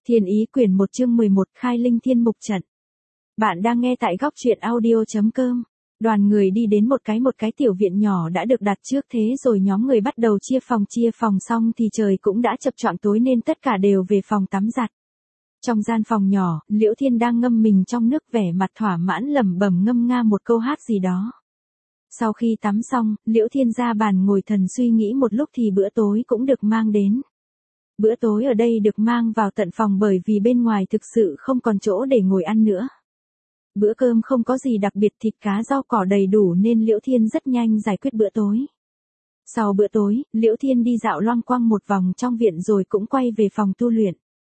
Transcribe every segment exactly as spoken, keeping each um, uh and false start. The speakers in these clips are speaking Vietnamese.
Thiên Ý quyển một chương mười một Khai Linh Thiên Mục Trận. Bạn đang nghe tại góc truyện audio chấm com. Đoàn người đi đến một cái một cái tiểu viện nhỏ đã được đặt trước, thế rồi nhóm người bắt đầu chia phòng chia phòng xong thì trời cũng đã chập choạng tối nên tất cả đều về phòng tắm giặt. Trong gian phòng nhỏ, Liễu Thiên đang ngâm mình trong nước, vẻ mặt thỏa mãn lẩm bẩm ngâm nga một câu hát gì đó. Sau khi tắm xong, Liễu Thiên ra bàn ngồi thần suy nghĩ một lúc thì bữa tối cũng được mang đến. Bữa tối ở đây được mang vào tận phòng bởi vì bên ngoài thực sự không còn chỗ để ngồi ăn nữa. Bữa cơm không có gì đặc biệt, thịt cá rau cỏ đầy đủ nên Liễu Thiên rất nhanh giải quyết bữa tối. Sau bữa tối, Liễu Thiên đi dạo loanh quanh một vòng trong viện rồi cũng quay về phòng tu luyện.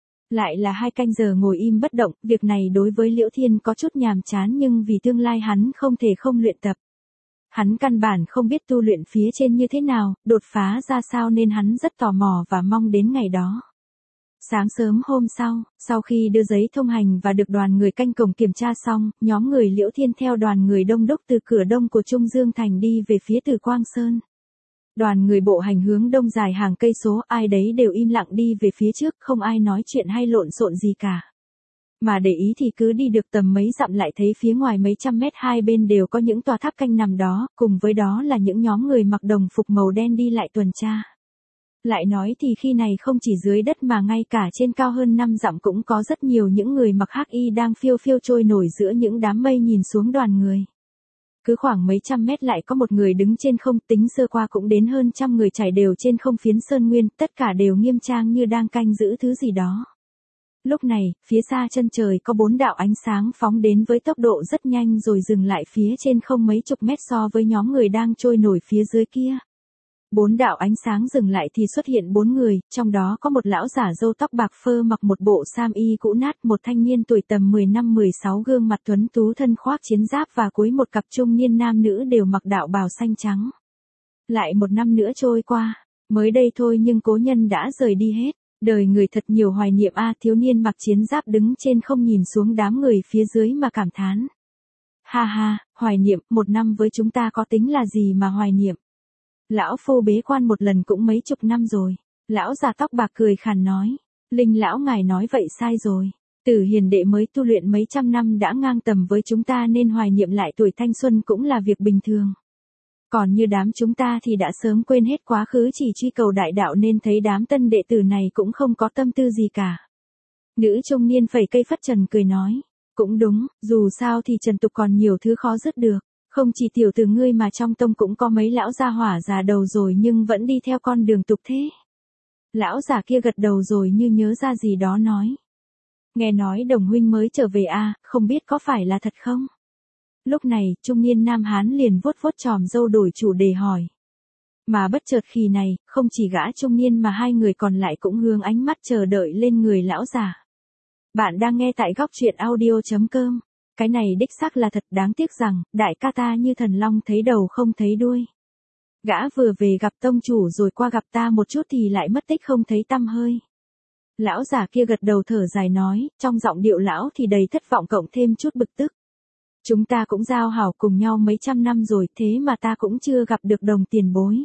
Lại là hai canh giờ ngồi im bất động, việc này đối với Liễu Thiên có chút nhàm chán nhưng vì tương lai hắn không thể không luyện tập. Hắn căn bản không biết tu luyện phía trên như thế nào, đột phá ra sao nên hắn rất tò mò và mong đến ngày đó. Sáng sớm hôm sau, sau khi đưa giấy thông hành và được đoàn người canh cổng kiểm tra xong, nhóm người Liễu Thiên theo đoàn người đông đúc từ cửa đông của Trung Dương Thành đi về phía Từ Quang Sơn. Đoàn người bộ hành hướng đông dài hàng cây số, ai đấy đều im lặng đi về phía trước, không ai nói chuyện hay lộn xộn gì cả. Mà để ý thì cứ đi được tầm mấy dặm lại thấy phía ngoài mấy trăm mét hai bên đều có những tòa tháp canh nằm đó, cùng với đó là những nhóm người mặc đồng phục màu đen đi lại tuần tra. Lại nói thì khi này không chỉ dưới đất mà ngay cả trên cao hơn năm dặm cũng có rất nhiều những người mặc hắc y đang phiêu phiêu trôi nổi giữa những đám mây nhìn xuống đoàn người. Cứ khoảng mấy trăm mét lại có một người đứng trên không, tính sơ qua cũng đến hơn trăm người trải đều trên không phiến sơn nguyên, tất cả đều nghiêm trang như đang canh giữ thứ gì đó. Lúc này, phía xa chân trời có bốn đạo ánh sáng phóng đến với tốc độ rất nhanh rồi dừng lại phía trên không mấy chục mét so với nhóm người đang trôi nổi phía dưới kia. Bốn đạo ánh sáng dừng lại thì xuất hiện bốn người, trong đó có một lão giả râu tóc bạc phơ mặc một bộ sam y cũ nát, một thanh niên tuổi tầm mười năm mười sáu gương mặt tuấn tú thân khoác chiến giáp và cuối một cặp trung niên nam nữ đều mặc đạo bào xanh trắng. Lại một năm nữa trôi qua, mới đây thôi nhưng cố nhân đã rời đi hết. Đời người thật nhiều hoài niệm a, thiếu niên mặc chiến giáp đứng trên không nhìn xuống đám người phía dưới mà cảm thán. Ha ha, hoài niệm, một năm với chúng ta có tính là gì mà hoài niệm. Lão phu bế quan một lần cũng mấy chục năm rồi. Lão già tóc bạc cười khàn nói. Linh lão ngài nói vậy sai rồi. Tử hiền đệ mới tu luyện mấy trăm năm đã ngang tầm với chúng ta nên hoài niệm lại tuổi thanh xuân cũng là việc bình thường. Còn như đám chúng ta thì đã sớm quên hết quá khứ, chỉ truy cầu đại đạo nên thấy đám tân đệ tử này cũng không có tâm tư gì cả. Nữ trung niên phẩy cây phất trần cười nói. Cũng đúng, dù sao thì trần tục còn nhiều thứ khó dứt được. Không chỉ tiểu tử ngươi mà trong tông cũng có mấy lão gia hỏa già đầu rồi nhưng vẫn đi theo con đường tục thế. Lão già kia gật đầu rồi như nhớ ra gì đó nói. Nghe nói đồng huynh mới trở về a, à, không biết có phải là thật không? Lúc này, trung niên nam hán liền vuốt vuốt chòm râu đổi chủ đề hỏi. Mà bất chợt khi này, không chỉ gã trung niên mà hai người còn lại cũng hướng ánh mắt chờ đợi lên người lão già. Bạn đang nghe tại góc truyện audio chấm com. Cái này đích xác là thật, đáng tiếc rằng, đại ca ta như thần long thấy đầu không thấy đuôi. Gã vừa về gặp tông chủ rồi qua gặp ta một chút thì lại mất tích không thấy tăm hơi. Lão già kia gật đầu thở dài nói, trong giọng điệu lão thì đầy thất vọng cộng thêm chút bực tức. Chúng ta cũng giao hảo cùng nhau mấy trăm năm rồi, thế mà ta cũng chưa gặp được đồng tiền bối.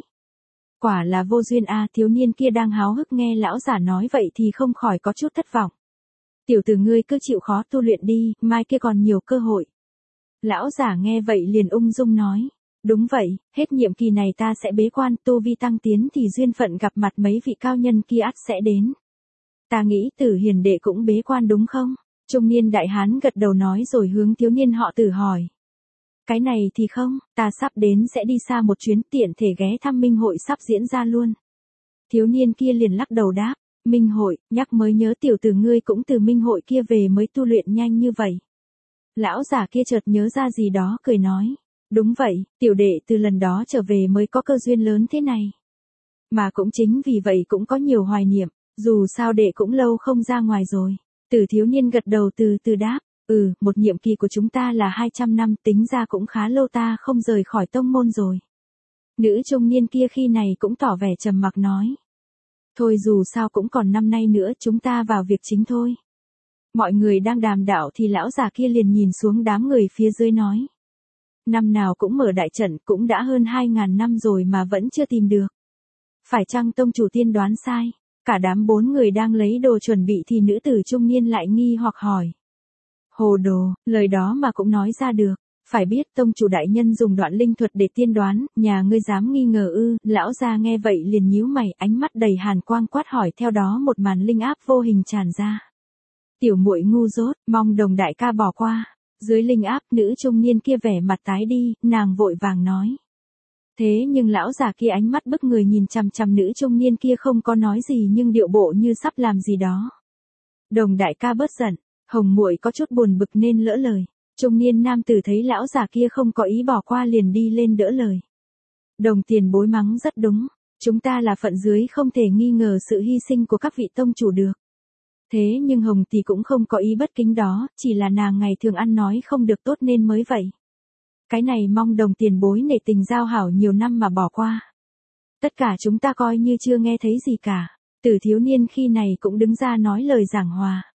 Quả là vô duyên a, thiếu niên kia đang háo hức nghe lão giả nói vậy thì không khỏi có chút thất vọng. Tiểu tử ngươi cứ chịu khó tu luyện đi, mai kia còn nhiều cơ hội. Lão giả nghe vậy liền ung dung nói. Đúng vậy, hết nhiệm kỳ này ta sẽ bế quan, tu vi tăng tiến thì duyên phận gặp mặt mấy vị cao nhân kia ắt sẽ đến. Ta nghĩ Tử hiền đệ cũng bế quan đúng không? Trung niên đại hán gật đầu nói rồi hướng thiếu niên họ Tử hỏi. Cái này thì không, ta sắp đến sẽ đi xa một chuyến, tiện thể ghé thăm minh hội sắp diễn ra luôn. Thiếu niên kia liền lắc đầu đáp. Minh hội, nhắc mới nhớ tiểu tử ngươi cũng từ minh hội kia về mới tu luyện nhanh như vậy. Lão giả kia chợt nhớ ra gì đó cười nói. Đúng vậy, tiểu đệ từ lần đó trở về mới có cơ duyên lớn thế này. Mà cũng chính vì vậy cũng có nhiều hoài niệm, dù sao đệ cũng lâu không ra ngoài rồi. Tử thiếu niên gật đầu từ từ đáp. Ừ, một nhiệm kỳ của chúng ta là hai trăm năm, tính ra cũng khá lâu ta không rời khỏi tông môn rồi. Nữ trung niên kia khi này cũng tỏ vẻ trầm mặc nói. Thôi dù sao cũng còn năm nay nữa, chúng ta vào việc chính thôi. Mọi người đang đàm đạo thì lão già kia liền nhìn xuống đám người phía dưới nói. Năm nào cũng mở đại trận, cũng đã hơn hai ngàn năm rồi mà vẫn chưa tìm được. Phải chăng tông chủ tiên đoán sai? Cả đám bốn người đang lấy đồ chuẩn bị thì nữ tử trung niên lại nghi hoặc hỏi. Hồ đồ, lời đó mà cũng nói ra được. Phải biết tông chủ đại nhân dùng đoạn linh thuật để tiên đoán, nhà ngươi dám nghi ngờ ư? Lão gia nghe vậy liền nhíu mày, ánh mắt đầy hàn quang quát hỏi, theo đó một màn linh áp vô hình tràn ra. Tiểu muội ngu dốt, mong Đồng đại ca bỏ qua. Dưới linh áp, nữ trung niên kia vẻ mặt tái đi, nàng vội vàng nói. Thế nhưng lão già kia ánh mắt bức người nhìn chằm chằm nữ trung niên kia không có nói gì nhưng điệu bộ như sắp làm gì đó. Đồng đại ca bớt giận, Hồng muội có chút buồn bực nên lỡ lời. Trung niên nam tử thấy lão già kia không có ý bỏ qua liền đi lên đỡ lời. Đồng tiền bối mắng rất đúng, chúng ta là phận dưới không thể nghi ngờ sự hy sinh của các vị tông chủ được. Thế nhưng Hồng thì cũng không có ý bất kính đó, chỉ là nàng ngày thường ăn nói không được tốt nên mới vậy. Cái này mong đồng tiền bối nể tình giao hảo nhiều năm mà bỏ qua. Tất cả chúng ta coi như chưa nghe thấy gì cả. Tử thiếu niên khi này cũng đứng ra nói lời giảng hòa.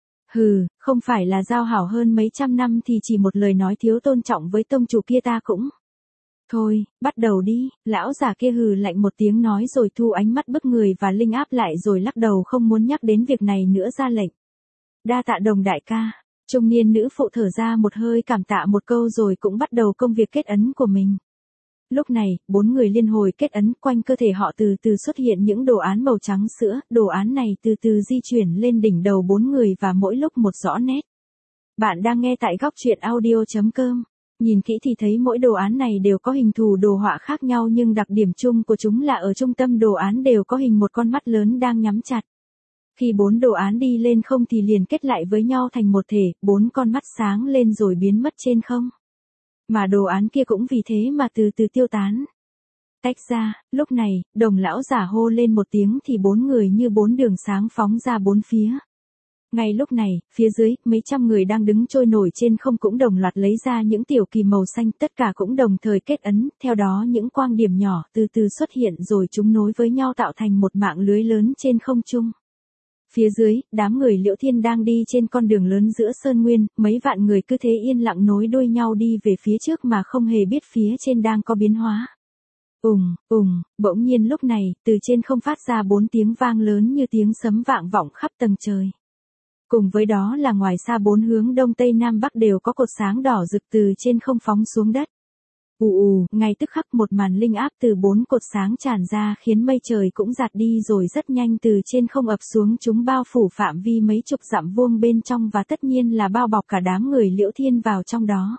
Hừ, không phải là giao hảo hơn mấy trăm năm thì chỉ một lời nói thiếu tôn trọng với tông chủ kia ta cũng. Thôi, bắt đầu đi, lão già kia hừ lạnh một tiếng nói rồi thu ánh mắt bức người và linh áp lại rồi lắc đầu không muốn nhắc đến việc này nữa ra lệnh. Đa tạ Đồng đại ca, trung niên nữ phụ thở ra một hơi cảm tạ một câu rồi cũng bắt đầu công việc kết ấn của mình. Lúc này, bốn người liên hồi kết ấn quanh cơ thể họ từ từ xuất hiện những đồ án màu trắng sữa, đồ án này từ từ di chuyển lên đỉnh đầu bốn người và mỗi lúc một rõ nét. Bạn đang nghe tại góc truyện audio chấm com. Nhìn kỹ thì thấy mỗi đồ án này đều có hình thù đồ họa khác nhau nhưng đặc điểm chung của chúng là ở trung tâm đồ án đều có hình một con mắt lớn đang nhắm chặt. Khi bốn đồ án đi lên không thì liền kết lại với nhau thành một thể, bốn con mắt sáng lên rồi biến mất trên không. Mà đồ án kia cũng vì thế mà từ từ tiêu tán. Tách ra, lúc này, Đồng lão giả hô lên một tiếng thì bốn người như bốn đường sáng phóng ra bốn phía. Ngay lúc này, phía dưới, mấy trăm người đang đứng trôi nổi trên không cũng đồng loạt lấy ra những tiểu kỳ màu xanh, tất cả cũng đồng thời kết ấn, theo đó những quang điểm nhỏ từ từ xuất hiện rồi chúng nối với nhau tạo thành một mạng lưới lớn trên không trung. Phía dưới, đám người Liễu Thiên đang đi trên con đường lớn giữa Sơn Nguyên, mấy vạn người cứ thế yên lặng nối đuôi nhau đi về phía trước mà không hề biết phía trên đang có biến hóa. Ùng, ùng, bỗng nhiên lúc này, từ trên không phát ra bốn tiếng vang lớn như tiếng sấm vang vọng khắp tầng trời. Cùng với đó là ngoài xa bốn hướng đông tây nam bắc đều có cột sáng đỏ rực từ trên không phóng xuống đất. Ù ù, ngay tức khắc một màn linh áp từ bốn cột sáng tràn ra khiến mây trời cũng giạt đi rồi rất nhanh từ trên không ập xuống chúng bao phủ phạm vi mấy chục dặm vuông bên trong và tất nhiên là bao bọc cả đám người Liễu Thiên vào trong đó.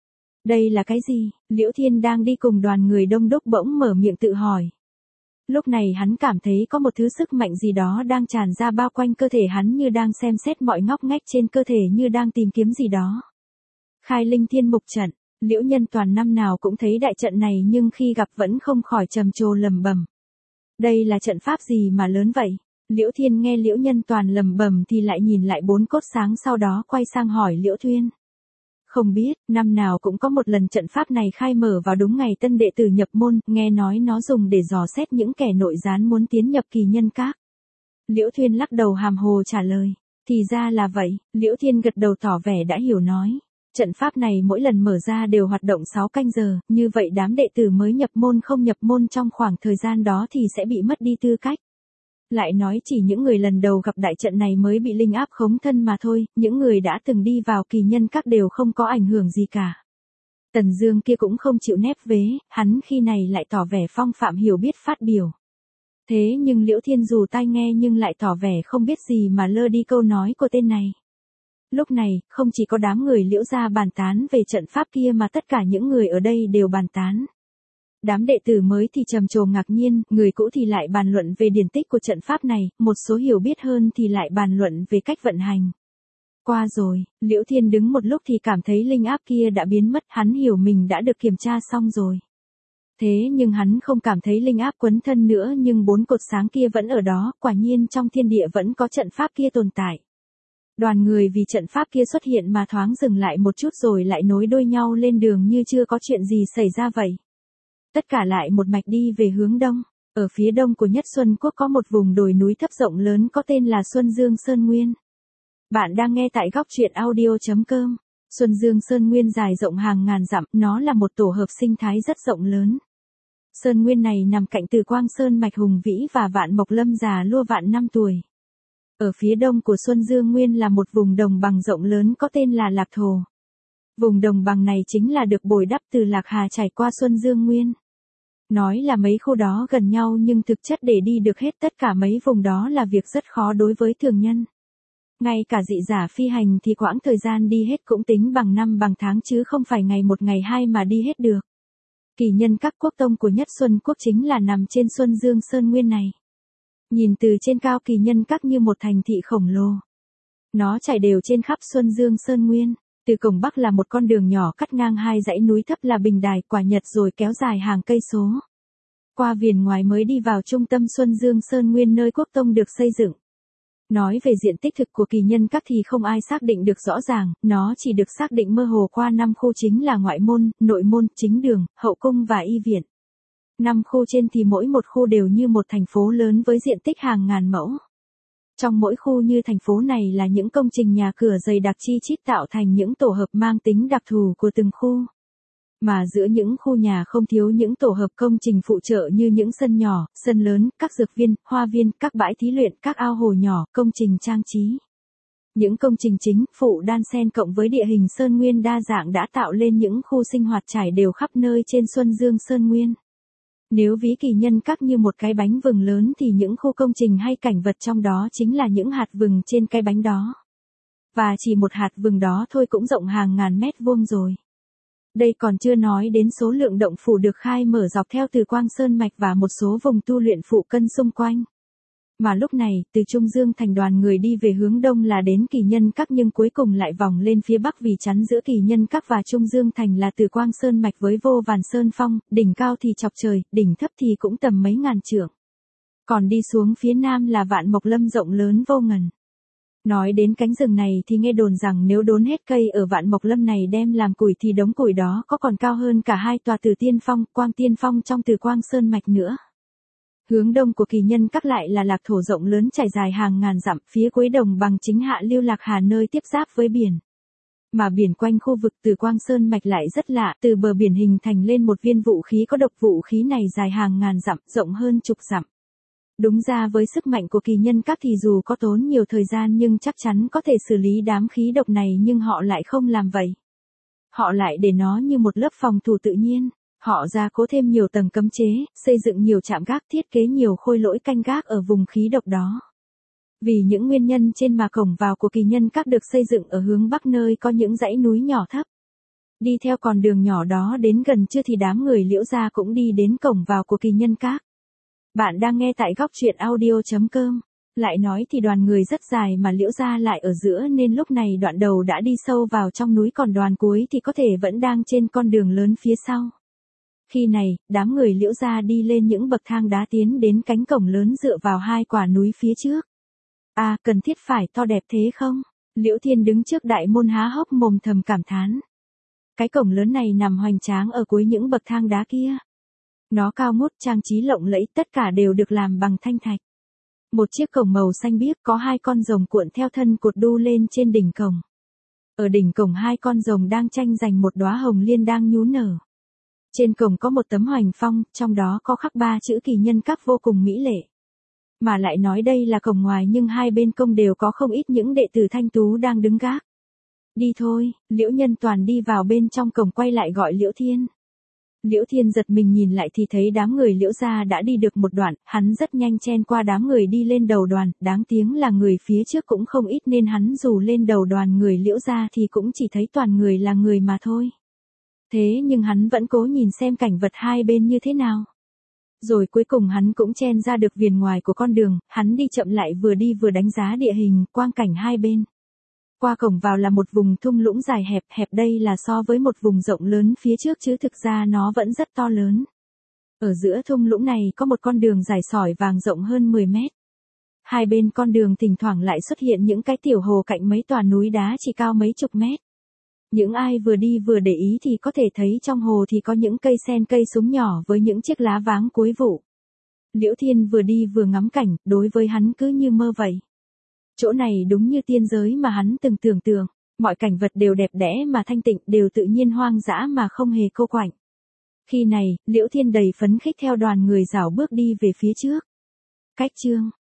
Đây là cái gì? Liễu Thiên đang đi cùng đoàn người đông đúc bỗng mở miệng tự hỏi. Lúc này hắn cảm thấy có một thứ sức mạnh gì đó đang tràn ra bao quanh cơ thể hắn như đang xem xét mọi ngóc ngách trên cơ thể như đang tìm kiếm gì đó. Khai linh thiên mục trận, Liễu Nhân Toàn năm nào cũng thấy đại trận này nhưng khi gặp vẫn không khỏi trầm trồ lầm bầm. Đây là trận pháp gì mà lớn vậy? Liễu Thiên nghe Liễu Nhân Toàn lầm bầm thì lại nhìn lại bốn cốt sáng sau đó quay sang hỏi Liễu Thuyên. Không biết, năm nào cũng có một lần trận pháp này khai mở vào đúng ngày tân đệ tử nhập môn, nghe nói nó dùng để dò xét những kẻ nội gián muốn tiến nhập kỳ nhân các. Liễu Thuyên lắc đầu hàm hồ trả lời, thì ra là vậy, Liễu Thiên gật đầu tỏ vẻ đã hiểu nói. Trận pháp này mỗi lần mở ra đều hoạt động sáu canh giờ, như vậy đám đệ tử mới nhập môn không nhập môn trong khoảng thời gian đó thì sẽ bị mất đi tư cách. Lại nói chỉ những người lần đầu gặp đại trận này mới bị linh áp khống thân mà thôi, những người đã từng đi vào kỳ nhân các đều không có ảnh hưởng gì cả. Tần Dương kia cũng không chịu nép vế, hắn khi này lại tỏ vẻ phong phạm hiểu biết phát biểu. Thế nhưng Liễu Thiên dù tai nghe nhưng lại tỏ vẻ không biết gì mà lơ đi câu nói của tên này. Lúc này, không chỉ có đám người Liễu gia bàn tán về trận pháp kia mà tất cả những người ở đây đều bàn tán. Đám đệ tử mới thì trầm trồ ngạc nhiên, người cũ thì lại bàn luận về điển tích của trận pháp này, một số hiểu biết hơn thì lại bàn luận về cách vận hành. Qua rồi, Liễu Thiên đứng một lúc thì cảm thấy linh áp kia đã biến mất, hắn hiểu mình đã được kiểm tra xong rồi. Thế nhưng hắn không cảm thấy linh áp quấn thân nữa nhưng bốn cột sáng kia vẫn ở đó, quả nhiên trong thiên địa vẫn có trận pháp kia tồn tại. Đoàn người vì trận pháp kia xuất hiện mà thoáng dừng lại một chút rồi lại nối đuôi nhau lên đường như chưa có chuyện gì xảy ra vậy. Tất cả lại một mạch đi về hướng đông. Ở phía đông của Nhất Xuân Quốc có một vùng đồi núi thấp rộng lớn có tên là Xuân Dương Sơn Nguyên. Bạn đang nghe tại góc truyện audio chấm com. Xuân Dương Sơn Nguyên dài rộng hàng ngàn dặm, nó là một tổ hợp sinh thái rất rộng lớn. Sơn nguyên này nằm cạnh Từ Quang Sơn mạch hùng vĩ và Vạn Mộc Lâm già lua vạn năm tuổi. Ở phía đông của Xuân Dương Nguyên là một vùng đồng bằng rộng lớn có tên là Lạc Thổ. Vùng đồng bằng này chính là được bồi đắp từ Lạc Hà trải qua Xuân Dương Nguyên. Nói là mấy khu đó gần nhau nhưng thực chất để đi được hết tất cả mấy vùng đó là việc rất khó đối với thường nhân. Ngay cả dị giả phi hành thì quãng thời gian đi hết cũng tính bằng năm bằng tháng chứ không phải ngày một ngày hai mà đi hết được. Kỳ nhân các quốc tông của Nhất Xuân Quốc chính là nằm trên Xuân Dương Sơn Nguyên này. Nhìn từ trên cao kỳ nhân các như một thành thị khổng lồ. Nó trải đều trên khắp Xuân Dương Sơn Nguyên. Từ cổng bắc là một con đường nhỏ cắt ngang hai dãy núi thấp là Bình Đài Quả Nhật rồi kéo dài hàng cây số. Qua viền ngoài mới đi vào trung tâm Xuân Dương Sơn Nguyên nơi quốc tông được xây dựng. Nói về diện tích thực của kỳ nhân các thì không ai xác định được rõ ràng, nó chỉ được xác định mơ hồ qua năm khu chính là ngoại môn, nội môn, chính đường, hậu cung và y viện. Năm khu trên thì mỗi một khu đều như một thành phố lớn với diện tích hàng ngàn mẫu. Trong mỗi khu như thành phố này là những công trình nhà cửa dày đặc chi chít tạo thành những tổ hợp mang tính đặc thù của từng khu. Mà giữa những khu nhà không thiếu những tổ hợp công trình phụ trợ như những sân nhỏ, sân lớn, các dược viên, hoa viên, các bãi thí luyện, các ao hồ nhỏ, công trình trang trí. Những công trình chính, phụ đan xen cộng với địa hình Sơn Nguyên đa dạng đã tạo lên những khu sinh hoạt trải đều khắp nơi trên Xuân Dương Sơn Nguyên. Nếu ví kỳ nhân các như một cái bánh vừng lớn thì những khu công trình hay cảnh vật trong đó chính là những hạt vừng trên cái bánh đó. Và chỉ một hạt vừng đó thôi cũng rộng hàng ngàn mét vuông rồi. Đây còn chưa nói đến số lượng động phủ được khai mở dọc theo Từ Quang Sơn mạch và một số vùng tu luyện phụ cân xung quanh. Mà lúc này, từ Trung Dương thành đoàn người đi về hướng đông là đến kỳ nhân các nhưng cuối cùng lại vòng lên phía bắc vì chắn giữa kỳ nhân các và Trung Dương thành là Từ Quang Sơn mạch với vô vàn sơn phong, đỉnh cao thì chọc trời, đỉnh thấp thì cũng tầm mấy ngàn trượng. Còn đi xuống phía nam là Vạn Mộc Lâm rộng lớn vô ngần. Nói đến cánh rừng này thì nghe đồn rằng nếu đốn hết cây ở Vạn Mộc Lâm này đem làm củi thì đống củi đó có còn cao hơn cả hai tòa Từ Tiên Phong, Quang Tiên Phong trong Từ Quang Sơn mạch nữa. Hướng đông của kỳ nhân các lại là Lạc Thổ rộng lớn trải dài hàng ngàn dặm, phía cuối đồng bằng chính hạ lưu Lạc Hà nơi tiếp giáp với biển. Mà biển quanh khu vực Từ Quang Sơn mạch lại rất lạ, từ bờ biển hình thành lên một viên vũ khí có độc, vũ khí này dài hàng ngàn dặm, rộng hơn chục dặm. Đúng ra với sức mạnh của kỳ nhân các thì dù có tốn nhiều thời gian nhưng chắc chắn có thể xử lý đám khí độc này nhưng họ lại không làm vậy. Họ lại để nó như một lớp phòng thủ tự nhiên. Họ gia cố thêm nhiều tầng cấm chế, xây dựng nhiều trạm gác, thiết kế nhiều khôi lỗi canh gác ở vùng khí độc đó. Vì những nguyên nhân trên mà cổng vào của kỳ nhân các được xây dựng ở hướng bắc nơi có những dãy núi nhỏ thấp. Đi theo con đường nhỏ đó đến gần trưa thì đám người Liễu gia cũng đi đến cổng vào của kỳ nhân các. Bạn đang nghe tại góc truyện audio chấm com. Lại nói thì đoàn người rất dài mà Liễu gia lại ở giữa nên lúc này đoạn đầu đã đi sâu vào trong núi còn đoàn cuối thì có thể vẫn đang trên con đường lớn phía sau. Khi này, đám người Liễu gia đi lên những bậc thang đá tiến đến cánh cổng lớn dựa vào hai quả núi phía trước. À, cần thiết phải to đẹp thế không? Liễu Thiên đứng trước đại môn há hốc mồm thầm cảm thán. Cái cổng lớn này nằm hoành tráng ở cuối những bậc thang đá kia. Nó cao ngút, trang trí lộng lẫy, tất cả đều được làm bằng thanh thạch. Một chiếc cổng màu xanh biếc có hai con rồng cuộn theo thân cột đu lên trên đỉnh cổng. Ở đỉnh cổng hai con rồng đang tranh giành một đóa hồng liên đang nhú nở. Trên cổng có một tấm hoành phong, trong đó có khắc ba chữ kỳ nhân các vô cùng mỹ lệ. Mà lại nói đây là cổng ngoài nhưng hai bên công đều có không ít những đệ tử thanh tú đang đứng gác. Đi thôi, Liễu Nhân Toàn đi vào bên trong cổng quay lại gọi Liễu Thiên. Liễu Thiên giật mình nhìn lại thì thấy đám người Liễu gia đã đi được một đoạn, hắn rất nhanh chen qua đám người đi lên đầu đoàn, đáng tiếng là người phía trước cũng không ít nên hắn dù lên đầu đoàn người Liễu gia thì cũng chỉ thấy toàn người là người mà thôi. Thế nhưng hắn vẫn cố nhìn xem cảnh vật hai bên như thế nào. Rồi cuối cùng hắn cũng chen ra được viền ngoài của con đường, hắn đi chậm lại vừa đi vừa đánh giá địa hình, quang cảnh hai bên. Qua cổng vào là một vùng thung lũng dài hẹp, hẹp đây là so với một vùng rộng lớn phía trước chứ thực ra nó vẫn rất to lớn. Ở giữa thung lũng này có một con đường dài sỏi vàng rộng hơn mười mét. Hai bên con đường thỉnh thoảng lại xuất hiện những cái tiểu hồ cạnh mấy tòa núi đá chỉ cao mấy chục mét. Những ai vừa đi vừa để ý thì có thể thấy trong hồ thì có những cây sen cây súng nhỏ với những chiếc lá váng cuối vụ. Liễu Thiên vừa đi vừa ngắm cảnh, đối với hắn cứ như mơ vậy. Chỗ này đúng như tiên giới mà hắn từng tưởng tượng, mọi cảnh vật đều đẹp đẽ mà thanh tịnh, đều tự nhiên hoang dã mà không hề cô quạnh. Khi này, Liễu Thiên đầy phấn khích theo đoàn người rảo bước đi về phía trước. Cách chương